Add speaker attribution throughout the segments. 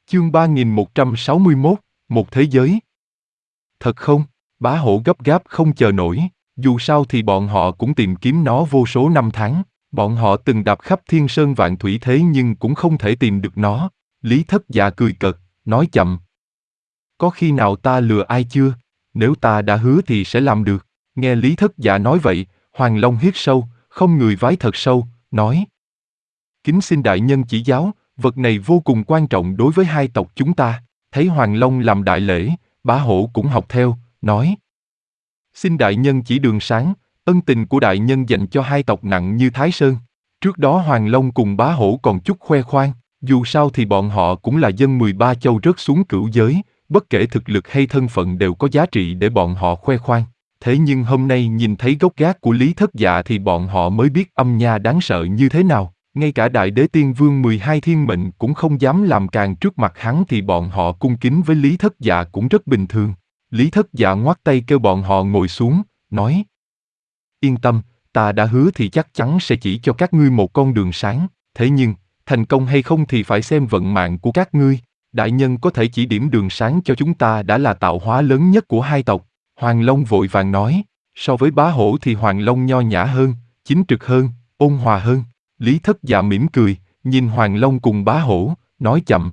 Speaker 1: Chương 3161, một thế giới. Thật không? Bá hổ gấp gáp không chờ nổi, dù sao thì bọn họ cũng tìm kiếm nó vô số năm tháng, bọn họ từng đạp khắp thiên sơn vạn thủy thế nhưng cũng không thể tìm được nó. Lý Thất Dạ cười cợt, nói chậm. Có khi nào ta lừa ai chưa? Nếu ta đã hứa thì sẽ làm được. Nghe Lý Thất Dạ nói vậy, Hoàng Long hít sâu, không người vái thật sâu, nói. Kính xin đại nhân chỉ giáo, vật này vô cùng quan trọng đối với hai tộc chúng ta. Thấy Hoàng Long làm đại lễ, Bá Hổ cũng học theo, nói. Xin đại nhân chỉ đường sáng, ân tình của đại nhân dành cho hai tộc nặng như Thái Sơn. Trước đó Hoàng Long cùng Bá Hổ còn chút khoe khoang, dù sao thì bọn họ cũng là dân 13 châu rớt xuống cửu giới, bất kể thực lực hay thân phận đều có giá trị để bọn họ khoe khoang. Thế nhưng hôm nay nhìn thấy gốc gác của Lý Thất Dạ thì bọn họ mới biết âm nha đáng sợ như thế nào. Ngay cả Đại Đế Tiên Vương 12 thiên mệnh cũng không dám làm càn trước mặt hắn thì bọn họ cung kính với Lý Thất Dạ cũng rất bình thường. Lý Thất Dạ ngoắt tay kêu bọn họ ngồi xuống, nói. Yên tâm, ta đã hứa thì chắc chắn sẽ chỉ cho các ngươi một con đường sáng, thế nhưng, thành công hay không thì phải xem vận mạng của các ngươi. Đại nhân có thể chỉ điểm đường sáng cho chúng ta đã là tạo hóa lớn nhất của hai tộc. Hoàng Long vội vàng nói, so với Bá Hổ thì Hoàng Long nho nhã hơn, chính trực hơn, ôn hòa hơn. Lý Thất Dạ mỉm cười, nhìn Hoàng Long cùng Bá Hổ, nói chậm.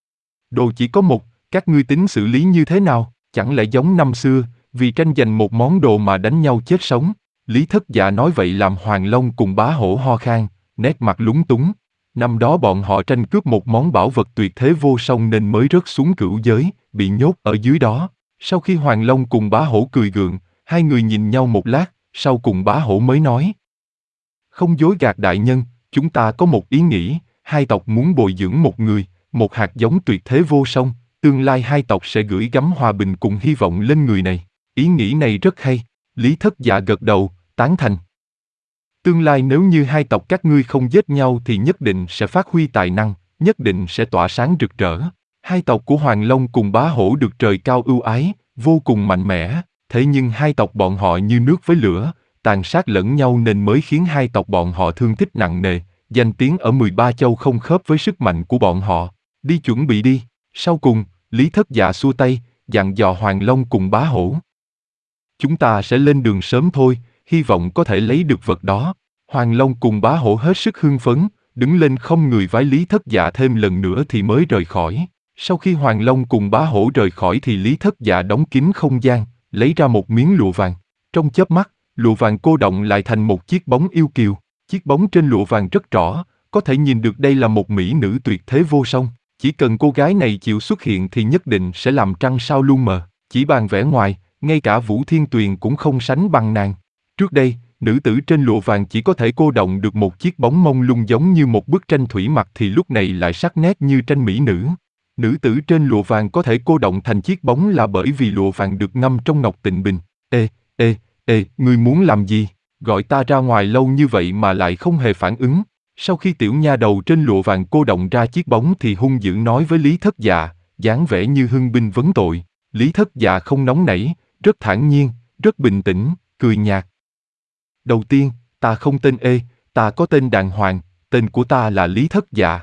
Speaker 1: Đồ chỉ có một, các ngươi tính xử lý như thế nào, chẳng lẽ giống năm xưa, vì tranh giành một món đồ mà đánh nhau chết sống. Lý Thất Dạ nói vậy làm Hoàng Long cùng Bá Hổ ho khan, nét mặt lúng túng. Năm đó bọn họ tranh cướp một món bảo vật tuyệt thế vô song nên mới rớt xuống cửu giới, bị nhốt ở dưới đó. Sau khi Hoàng Long cùng Bá Hổ cười gượng, hai người nhìn nhau một lát, sau cùng Bá Hổ mới nói. Không dối gạt đại nhân, chúng ta có một ý nghĩ, hai tộc muốn bồi dưỡng một người, một hạt giống tuyệt thế vô song, tương lai hai tộc sẽ gửi gắm hòa bình cùng hy vọng lên người này. Ý nghĩ này rất hay, Lý Thất Dạ gật đầu, tán thành. Tương lai nếu như hai tộc các ngươi không giết nhau thì nhất định sẽ phát huy tài năng, nhất định sẽ tỏa sáng rực rỡ. Hai tộc của Hoàng Long cùng Bá Hổ được trời cao ưu ái, vô cùng mạnh mẽ, thế nhưng hai tộc bọn họ như nước với lửa, tàn sát lẫn nhau nên mới khiến hai tộc bọn họ thương tích nặng nề, danh tiếng ở 13 châu không khớp với sức mạnh của bọn họ. Đi chuẩn bị đi. Sau cùng, Lý Thất Dạ xua tay, dặn dò Hoàng Long cùng Bá Hổ. Chúng ta sẽ lên đường sớm thôi, hy vọng có thể lấy được vật đó. Hoàng Long cùng Bá Hổ hết sức hưng phấn, đứng lên không người vái Lý Thất Dạ thêm lần nữa thì mới rời khỏi. Sau khi Hoàng Long cùng Bá Hổ rời khỏi thì Lý Thất Dạ đóng kín không gian, lấy ra một miếng lụa vàng. Trong chớp mắt, lụa vàng cô động lại thành một chiếc bóng yêu kiều. Chiếc bóng trên lụa vàng rất rõ, có thể nhìn được đây là một mỹ nữ tuyệt thế vô song. Chỉ cần cô gái này chịu xuất hiện thì nhất định sẽ làm trăng sao lu mờ. Chỉ bàn vẻ ngoài, ngay cả Vũ Thiên Tuyền cũng không sánh bằng nàng. Trước đây, nữ tử trên lụa vàng chỉ có thể cô động được một chiếc bóng mông lung giống như một bức tranh thủy mặc thì lúc này lại sắc nét như tranh mỹ nữ. Nữ tử trên lụa vàng có thể cô động thành chiếc bóng là bởi vì lụa vàng được ngâm trong ngọc tịnh bình. Ngươi muốn làm gì? Gọi ta ra ngoài lâu như vậy mà lại không hề phản ứng. Sau khi tiểu nha đầu trên lụa vàng cô động ra chiếc bóng thì hung dữ nói với Lý Thất Dạ, dáng vẻ như hưng binh vấn tội. Lý Thất Dạ không nóng nảy, rất thản nhiên, rất bình tĩnh, cười nhạt. Đầu tiên, ta không tên ta có tên đàng hoàng, tên của ta là Lý Thất Dạ.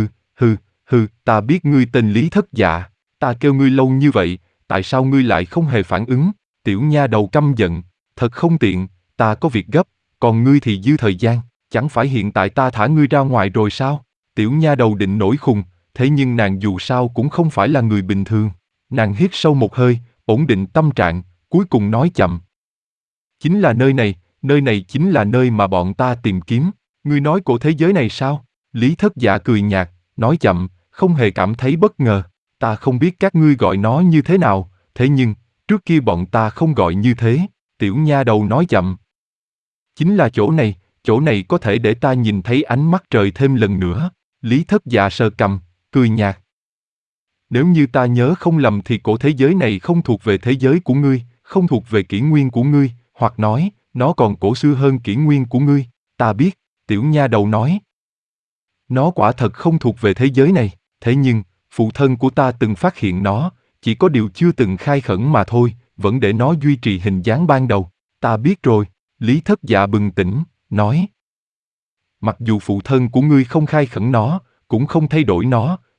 Speaker 1: Ta biết ngươi tên Lý Thất Dạ, ta kêu ngươi lâu như vậy, tại sao ngươi lại không hề phản ứng? Tiểu nha đầu căm giận, thật không tiện, ta có việc gấp, còn ngươi thì dư thời gian, chẳng phải hiện tại ta thả ngươi ra ngoài rồi sao? Tiểu nha đầu định nổi khùng, thế nhưng nàng dù sao cũng không phải là người bình thường. Nàng hít sâu một hơi, ổn định tâm trạng, cuối cùng nói chậm. Chính là nơi này chính là nơi mà bọn ta tìm kiếm. Ngươi nói của thế giới này sao? Lý Thất Dạ cười nhạt, nói chậm, không hề cảm thấy bất ngờ. Ta không biết các ngươi gọi nó như thế nào, thế nhưng, trước kia bọn ta không gọi như thế. Tiểu nha đầu nói chậm. Chính là chỗ này có thể để ta nhìn thấy ánh mắt trời thêm lần nữa. Lý Thất Dạ sờ cằm, cười nhạt. Nếu như ta nhớ không lầm thì cổ thế giới này không thuộc về thế giới của ngươi, không thuộc về kỷ nguyên của ngươi, hoặc nói, nó còn cổ xưa hơn kỷ nguyên của ngươi. Ta biết, tiểu nha đầu nói. Nó quả thật không thuộc về thế giới này, thế nhưng, phụ thân của ta từng phát hiện nó, chỉ có điều chưa từng khai khẩn mà thôi, vẫn để nó duy trì hình dáng ban đầu. Ta biết rồi, Lý Thất Dạ bừng tỉnh, nói. Mặc dù phụ thân của ngươi không khai khẩn nó, cũng không thay đổi nó,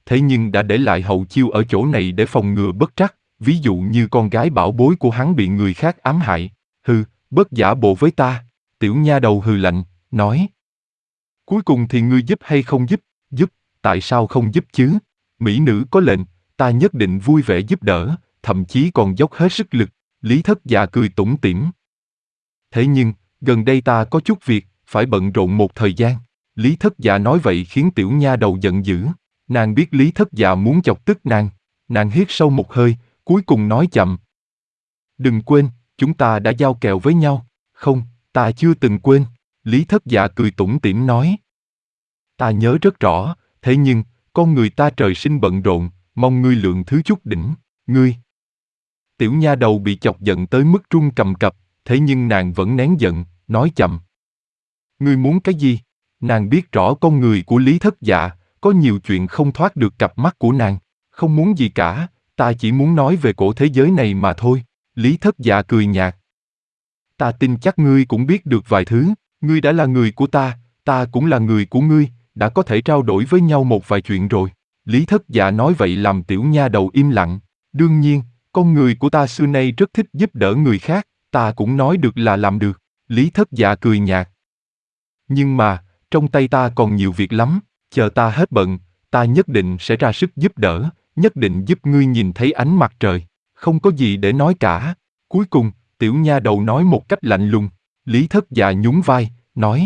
Speaker 1: thế nhưng đã để lại hậu chiêu ở chỗ này để phòng ngừa bất trắc, ví dụ như con gái bảo bối của hắn bị người khác ám hại. Hừ, bớt giả bộ với ta. Tiểu nha đầu hừ lạnh, nói. Cuối cùng thì ngươi giúp hay không giúp? Giúp, tại sao không giúp chứ? Mỹ nữ có lệnh, ta nhất định vui vẻ giúp đỡ, thậm chí còn dốc hết sức lực. Lý Thất Dạ cười tủm tỉm. Thế nhưng, gần đây ta có chút việc, phải bận rộn một thời gian. Lý Thất Dạ nói vậy khiến tiểu nha đầu giận dữ. Nàng biết Lý Thất Dạ muốn chọc tức nàng. Nàng hít sâu một hơi, cuối cùng nói chậm. Đừng quên, chúng ta đã giao kèo với nhau. Không, ta chưa từng quên. Lý Thất Dạ cười tủm tỉm nói. Ta nhớ rất rõ, thế nhưng, con người ta trời sinh bận rộn, mong ngươi lượng thứ chút đỉnh. Ngươi. Tiểu nha đầu bị chọc giận tới mức run cầm cập, thế nhưng nàng vẫn nén giận, nói chậm. Ngươi muốn cái gì? Nàng biết rõ con người của Lý Thất Dạ, có nhiều chuyện không thoát được cặp mắt của nàng. Không muốn gì cả, ta chỉ muốn nói về cổ thế giới này mà thôi. Lý Thất Dạ cười nhạt. Ta tin chắc ngươi cũng biết được vài thứ, ngươi đã là người của ta cũng là người của ngươi, đã có thể trao đổi với nhau một vài chuyện rồi. Lý Thất Dạ nói vậy làm tiểu nha đầu im lặng. Đương nhiên, con người của ta xưa nay rất thích giúp đỡ người khác, ta cũng nói được là làm được. Lý Thất Dạ cười nhạt. Nhưng mà, trong tay ta còn nhiều việc lắm, chờ ta hết bận, ta nhất định sẽ ra sức giúp đỡ, nhất định giúp ngươi nhìn thấy ánh mặt trời. Không có gì để nói cả. Cuối cùng, tiểu nha đầu nói một cách lạnh lùng. Lý Thất Dạ nhún vai, nói.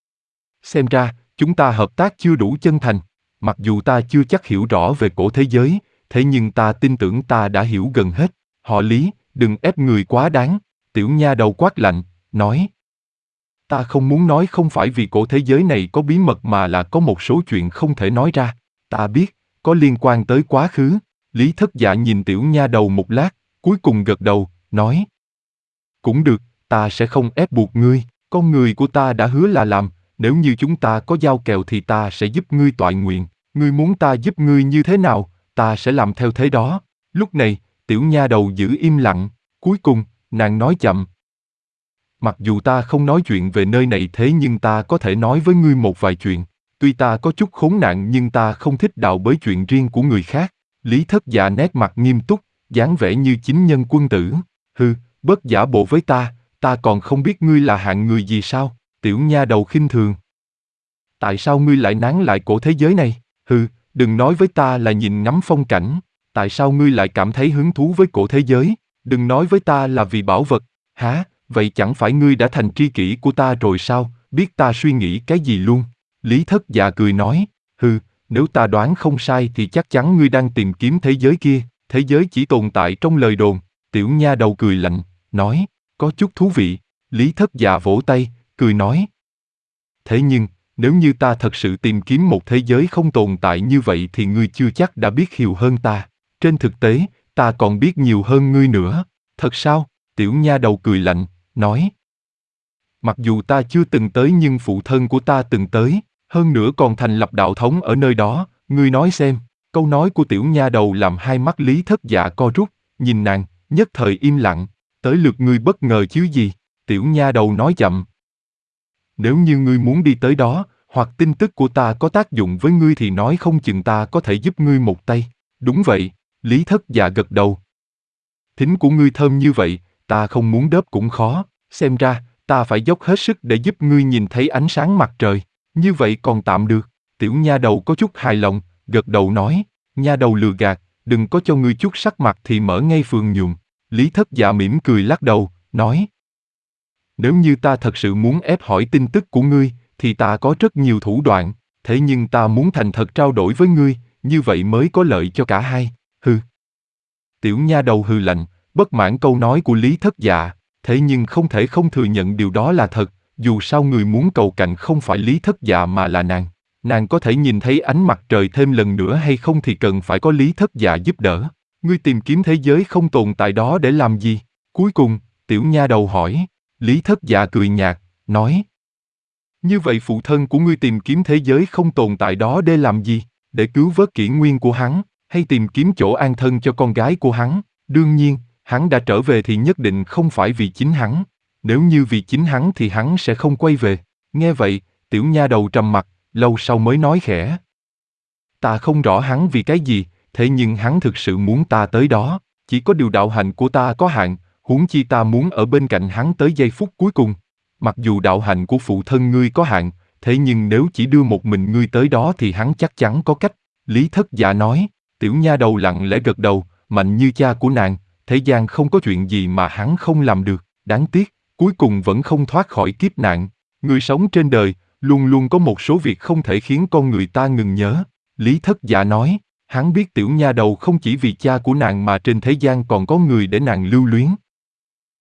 Speaker 1: Xem ra, chúng ta hợp tác chưa đủ chân thành. Mặc dù ta chưa chắc hiểu rõ về cổ thế giới, thế nhưng ta tin tưởng ta đã hiểu gần hết. Họ Lý, đừng ép người quá đáng. Tiểu nha đầu quát lạnh, nói. Ta không muốn nói không phải vì cổ thế giới này có bí mật mà là có một số chuyện không thể nói ra. Ta biết, có liên quan tới quá khứ. Lý Thất Dạ nhìn tiểu nha đầu một lát, cuối cùng gật đầu, nói. Cũng được, ta sẽ không ép buộc ngươi, con người của ta đã hứa là làm, nếu như chúng ta có giao kèo thì ta sẽ giúp ngươi toại nguyện, ngươi muốn ta giúp ngươi như thế nào, ta sẽ làm theo thế đó. Lúc này, tiểu nha đầu giữ im lặng, cuối cùng, nàng nói chậm. Mặc dù ta không nói chuyện về nơi này thế nhưng ta có thể nói với ngươi một vài chuyện. Tuy ta có chút khốn nạn nhưng ta không thích đào bới chuyện riêng của người khác. Lý Thất Dạ nét mặt nghiêm túc, dáng vẻ như chính nhân quân tử. Hừ, bớt giả bộ với ta còn không biết ngươi là hạng người gì sao? Tiểu nha đầu khinh thường. Tại sao ngươi lại nán lại cổ thế giới này? Hừ, đừng nói với ta là nhìn ngắm phong cảnh. Tại sao ngươi lại cảm thấy hứng thú với cổ thế giới? Đừng nói với ta là vì bảo vật. Hả? Vậy chẳng phải ngươi đã thành tri kỷ của ta rồi sao? Biết ta suy nghĩ cái gì luôn? Lý Thất Dạ cười nói. Hừ, nếu ta đoán không sai thì chắc chắn ngươi đang tìm kiếm thế giới kia. Thế giới chỉ tồn tại trong lời đồn. Tiểu nha đầu cười lạnh, nói. Có chút thú vị. Lý Thất Dạ vỗ tay, cười nói. Thế nhưng, nếu như ta thật sự tìm kiếm một thế giới không tồn tại như vậy thì ngươi chưa chắc đã biết nhiều hơn ta. Trên thực tế, ta còn biết nhiều hơn ngươi nữa. Thật sao? Tiểu nha đầu cười lạnh, nói. Mặc dù ta chưa từng tới nhưng phụ thân của ta từng tới, hơn nữa còn thành lập đạo thống ở nơi đó, ngươi nói xem. Câu nói của tiểu nha đầu làm hai mắt Lý Thất Dạ co rút, nhìn nàng, nhất thời im lặng. Tới lượt ngươi bất ngờ chứ gì? Tiểu nha đầu nói chậm. Nếu như ngươi muốn đi tới đó, hoặc tin tức của ta có tác dụng với ngươi thì nói không chừng ta có thể giúp ngươi một tay. Đúng vậy, Lý Thất Dạ gật đầu. Thính của ngươi thơm như vậy, ta không muốn đớp cũng khó, xem ra, ta phải dốc hết sức để giúp ngươi nhìn thấy ánh sáng mặt trời. Như vậy còn tạm được. Tiểu nha đầu có chút hài lòng, gật đầu nói, nha đầu lừa gạt, đừng có cho ngươi chút sắc mặt thì mở ngay phường nhuộm. Lý Thất Dạ mỉm cười lắc đầu, nói. Nếu như ta thật sự muốn ép hỏi tin tức của ngươi, thì ta có rất nhiều thủ đoạn, thế nhưng ta muốn thành thật trao đổi với ngươi, như vậy mới có lợi cho cả hai. Hừ. Tiểu nha đầu hừ lạnh, bất mãn câu nói của Lý Thất Dạ, thế nhưng không thể không thừa nhận điều đó là thật, dù sao người muốn cầu cạnh không phải Lý Thất Dạ mà là nàng. Nàng có thể nhìn thấy ánh mặt trời thêm lần nữa hay không thì cần phải có Lý Thất Dạ giúp đỡ. Ngươi tìm kiếm thế giới không tồn tại đó để làm gì? Cuối cùng, tiểu nha đầu hỏi. Lý Thất Dạ cười nhạt, nói. Như vậy phụ thân của ngươi tìm kiếm thế giới không tồn tại đó để làm gì? Để cứu vớt kỷ nguyên của hắn, hay tìm kiếm chỗ an thân cho con gái của hắn? Đương nhiên, hắn đã trở về thì nhất định không phải vì chính hắn. Nếu như vì chính hắn thì hắn sẽ không quay về. Nghe vậy, tiểu nha đầu trầm mặt, lâu sau mới nói khẽ. Ta không rõ hắn vì cái gì, thế nhưng hắn thực sự muốn ta tới đó. Chỉ có điều đạo hạnh của ta có hạn, huống chi ta muốn ở bên cạnh hắn tới giây phút cuối cùng. Mặc dù đạo hạnh của phụ thân ngươi có hạn, thế nhưng nếu chỉ đưa một mình ngươi tới đó thì hắn chắc chắn có cách. Lý Thất Dạ nói. Tiểu nha đầu lặng lẽ gật đầu, mạnh như cha của nàng, thế gian không có chuyện gì mà hắn không làm được. Đáng tiếc, cuối cùng vẫn không thoát khỏi kiếp nạn. Người sống trên đời, luôn luôn có một số việc không thể khiến con người ta ngừng nhớ. Lý Thất Dạ nói. Hắn biết tiểu nha đầu không chỉ vì cha của nàng mà trên thế gian còn có người để nàng lưu luyến.